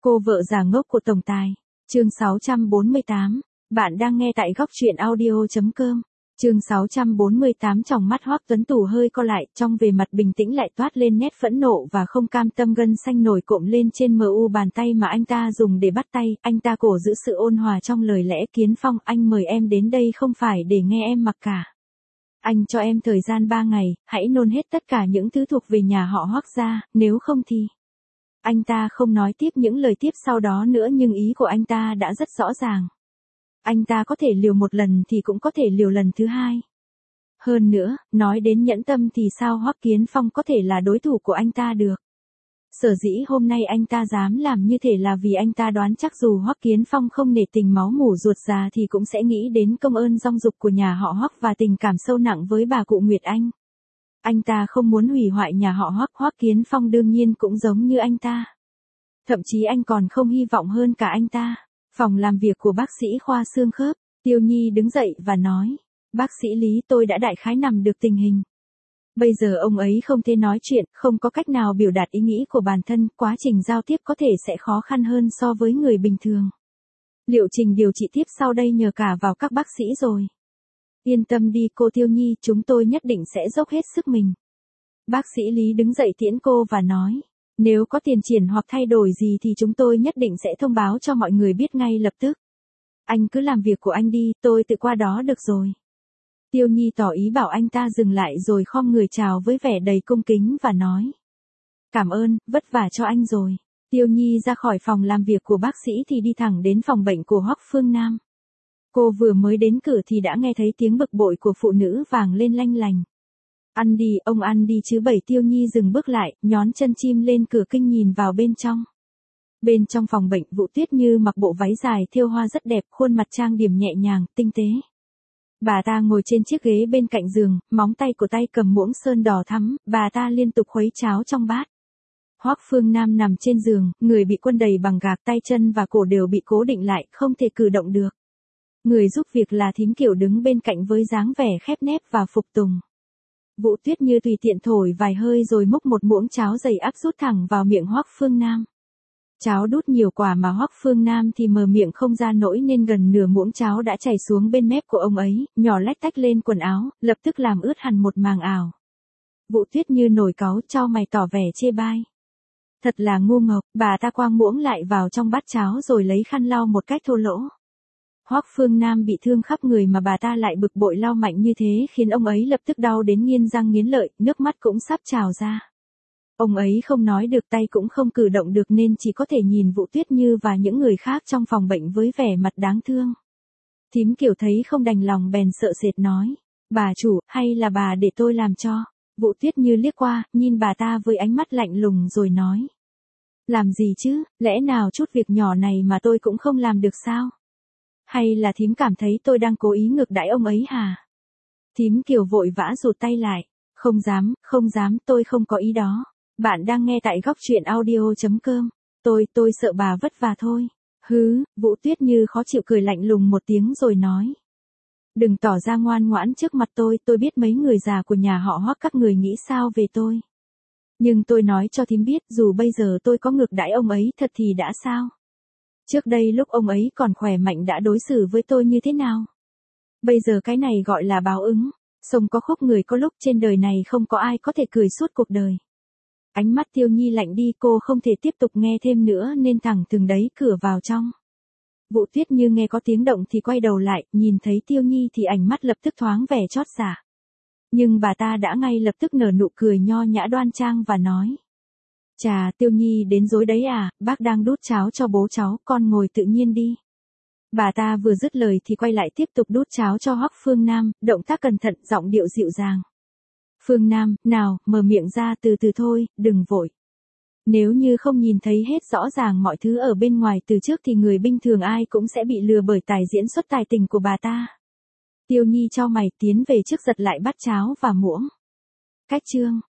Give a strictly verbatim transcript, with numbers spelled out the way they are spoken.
Cô vợ già ngốc của tổng tài. Chương sáu trăm bốn mươi tám. Bạn đang nghe tại góc truyện audio chấm com. Chương sáu trăm bốn mươi tám. Tròng mắt Hoắc Tuấn Tú hơi co lại, trong về mặt bình tĩnh lại toát lên nét phẫn nộ và không cam tâm, gân xanh nổi cộm lên trên mờ u bàn tay mà anh ta dùng để bắt tay. Anh ta cổ giữ sự ôn hòa trong lời lẽ. Kiến Phong, anh mời em đến đây không phải để nghe em mặc cả. Anh cho em thời gian ba ngày, hãy nôn hết tất cả những thứ thuộc về nhà họ Hoắc ra, nếu không thì... Anh ta không nói tiếp những lời tiếp sau đó nữa, nhưng ý của anh ta đã rất rõ ràng. Anh ta có thể liều một lần thì cũng có thể liều lần thứ hai. Hơn nữa, nói đến nhẫn tâm thì sao Hoắc Kiến Phong có thể là đối thủ của anh ta được. Sở dĩ hôm nay anh ta dám làm như thế là vì anh ta đoán chắc dù Hoắc Kiến Phong không nể tình máu mủ ruột già thì cũng sẽ nghĩ đến công ơn dong dục của nhà họ Hoắc và tình cảm sâu nặng với bà cụ Nguyệt Anh. Anh ta không muốn hủy hoại nhà họ Hoắc. Hoắc Kiến Phong đương nhiên cũng giống như anh ta. Thậm chí anh còn không hy vọng hơn cả anh ta. Phòng làm việc của bác sĩ khoa xương khớp, Tiêu Nhi đứng dậy và nói, bác sĩ Lý, tôi đã đại khái nắm được tình hình. Bây giờ ông ấy không thể nói chuyện, không có cách nào biểu đạt ý nghĩ của bản thân, quá trình giao tiếp có thể sẽ khó khăn hơn so với người bình thường. Liệu trình điều trị tiếp sau đây nhờ cả vào các bác sĩ rồi. Yên tâm đi cô Tiêu Nhi, chúng tôi nhất định sẽ dốc hết sức mình. Bác sĩ Lý đứng dậy tiễn cô và nói, nếu có tiến triển hoặc thay đổi gì thì chúng tôi nhất định sẽ thông báo cho mọi người biết ngay lập tức. Anh cứ làm việc của anh đi, tôi tự qua đó được rồi. Tiêu Nhi tỏ ý bảo anh ta dừng lại rồi khom người chào với vẻ đầy cung kính và nói, cảm ơn, vất vả cho anh rồi. Tiêu Nhi ra khỏi phòng làm việc của bác sĩ thì đi thẳng đến phòng bệnh của Hoắc Phương Nam. Cô vừa mới đến cửa thì đã nghe thấy tiếng bực bội của phụ nữ vang lên lanh lành. Ăn đi, ông ăn đi chứ. Bảy. Tiêu Nhi dừng bước lại, nhón chân chim lên cửa kinh nhìn vào bên trong. Bên trong phòng bệnh, Vũ Tuyết Như mặc bộ váy dài thêu hoa rất đẹp, khuôn mặt trang điểm nhẹ nhàng, tinh tế. Bà ta ngồi trên chiếc ghế bên cạnh giường, móng tay của tay cầm muỗng sơn đỏ thắm, bà ta liên tục khuấy cháo trong bát. Hoắc Phương Nam nằm trên giường, người bị quấn đầy bằng gạc, tay chân và cổ đều bị cố định lại, không thể cử động được. Người giúp việc là Thím Kiều đứng bên cạnh với dáng vẻ khép nép và phục tùng. Vũ Tuyết Như tùy tiện thổi vài hơi rồi múc một muỗng cháo dày áp rút thẳng vào miệng Hoắc Phương Nam. Cháo đút nhiều quả mà Hoắc Phương Nam thì mở miệng không ra nổi nên gần nửa muỗng cháo đã chảy xuống bên mép của ông ấy, nhỏ lách tách lên quần áo, lập tức làm ướt hẳn một màng ảo. Vũ Tuyết Như nổi cáu, chau mày tỏ vẻ chê bai. Thật là ngu ngốc, bà ta quăng muỗng lại vào trong bát cháo rồi lấy khăn lau một cách thô lỗ. Hoắc Phương Nam bị thương khắp người mà bà ta lại bực bội lau mạnh như thế khiến ông ấy lập tức đau đến nghiến răng nghiến lợi, nước mắt cũng sắp trào ra. Ông ấy không nói được, tay cũng không cử động được nên chỉ có thể nhìn Vũ Tuyết Như và những người khác trong phòng bệnh với vẻ mặt đáng thương. Thím Kiều thấy không đành lòng bèn sợ sệt nói, bà chủ, hay là bà để tôi làm cho. Vũ Tuyết Như liếc qua, nhìn bà ta với ánh mắt lạnh lùng rồi nói, làm gì chứ, lẽ nào chút việc nhỏ này mà tôi cũng không làm được sao? Hay là thím cảm thấy tôi đang cố ý ngược đãi ông ấy hả? Thím Kiều vội vã rụt tay lại, không dám, không dám, tôi không có ý đó. Bạn đang nghe tại góc truyện audio chấm com. Tôi, tôi sợ bà vất vả thôi. Hứ, Vũ Tuyết Như khó chịu cười lạnh lùng một tiếng rồi nói. Đừng tỏ ra ngoan ngoãn trước mặt tôi, tôi biết mấy người già của nhà họ Hoắc các người nghĩ sao về tôi. Nhưng tôi nói cho thím biết, dù bây giờ tôi có ngược đãi ông ấy thật thì đã sao? Trước đây lúc ông ấy còn khỏe mạnh đã đối xử với tôi như thế nào? Bây giờ cái này gọi là báo ứng. Sông có khúc người có lúc, trên đời này không có ai có thể cười suốt cuộc đời. Ánh mắt Tiêu Nhi lạnh đi, cô không thể tiếp tục nghe thêm nữa nên thẳng thừng đẩy cửa vào trong. Vũ Tuyết Như nghe có tiếng động thì quay đầu lại, nhìn thấy Tiêu Nhi thì ánh mắt lập tức thoáng vẻ chót dạ. Nhưng bà ta đã ngay lập tức nở nụ cười nho nhã đoan trang và nói. Chà, Tiêu Nhi đến rối đấy à, bác đang đút cháo cho bố cháu, con ngồi tự nhiên đi. Bà ta vừa dứt lời thì quay lại tiếp tục đút cháo cho Hoắc Phương Nam, động tác cẩn thận, giọng điệu dịu dàng. Phương Nam, nào, mở miệng ra, từ từ thôi, đừng vội. Nếu như không nhìn thấy hết rõ ràng mọi thứ ở bên ngoài từ trước thì người bình thường ai cũng sẽ bị lừa bởi tài diễn xuất tài tình của bà ta. Tiêu Nhi chau mày tiến về trước giật lại bát cháo và muỗng. Cách chương.